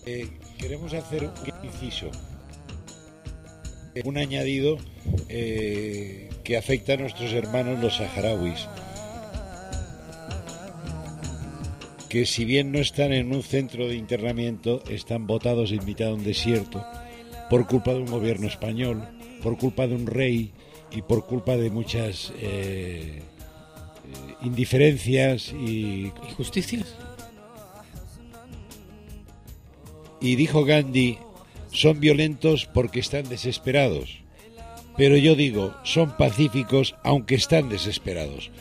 Queremos hacer un inciso, un añadido que afecta a nuestros hermanos los saharauis, que si bien no están en un centro de internamiento, están botados en mitad de un desierto por culpa de un gobierno español, por culpa de un rey y por culpa de muchas indiferencias y ¿Injusticias? Y dijo Gandhi, son violentos porque están desesperados. Pero yo digo, son pacíficos aunque están desesperados.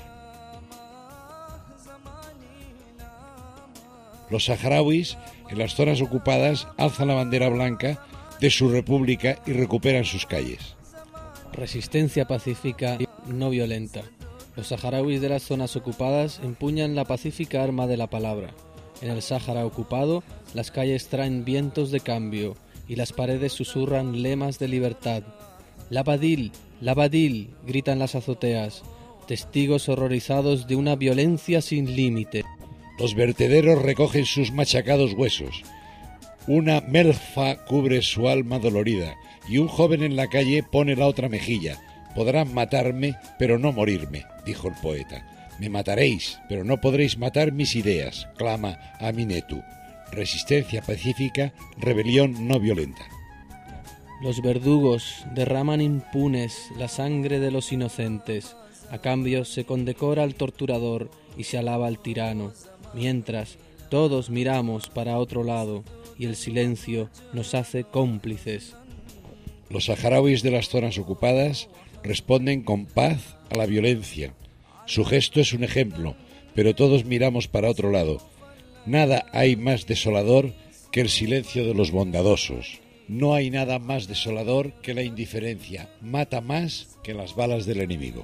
Los saharauis, en las zonas ocupadas, alzan la bandera blanca de su república y recuperan sus calles. Resistencia pacífica y no violenta. Los saharauis de las zonas ocupadas empuñan la pacífica arma de la palabra. En el Sáhara ocupado, las calles traen vientos de cambio y las paredes susurran lemas de libertad. ¡Labadil! ¡Labadil!, gritan las azoteas, testigos horrorizados de una violencia sin límite. Los vertederos recogen sus machacados huesos. Una melfa cubre su alma dolorida y un joven en la calle pone la otra mejilla. Podrán matarme, pero no morirme, dijo el poeta. Me mataréis, pero no podréis matar mis ideas, clama Aminetu. Resistencia pacífica, rebelión no violenta. Los verdugos derraman impunes la sangre de los inocentes. A cambio se condecora al torturador y se alaba al tirano. Mientras, todos miramos para otro lado y el silencio nos hace cómplices. Los saharauis de las zonas ocupadas responden con paz a la violencia. Su gesto es un ejemplo, pero todos miramos para otro lado. Nada hay más desolador que el silencio de los bondadosos. No hay nada más desolador que la indiferencia. Mata más que las balas del enemigo.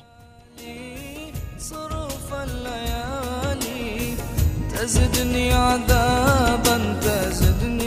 تزدني عذابا تزدني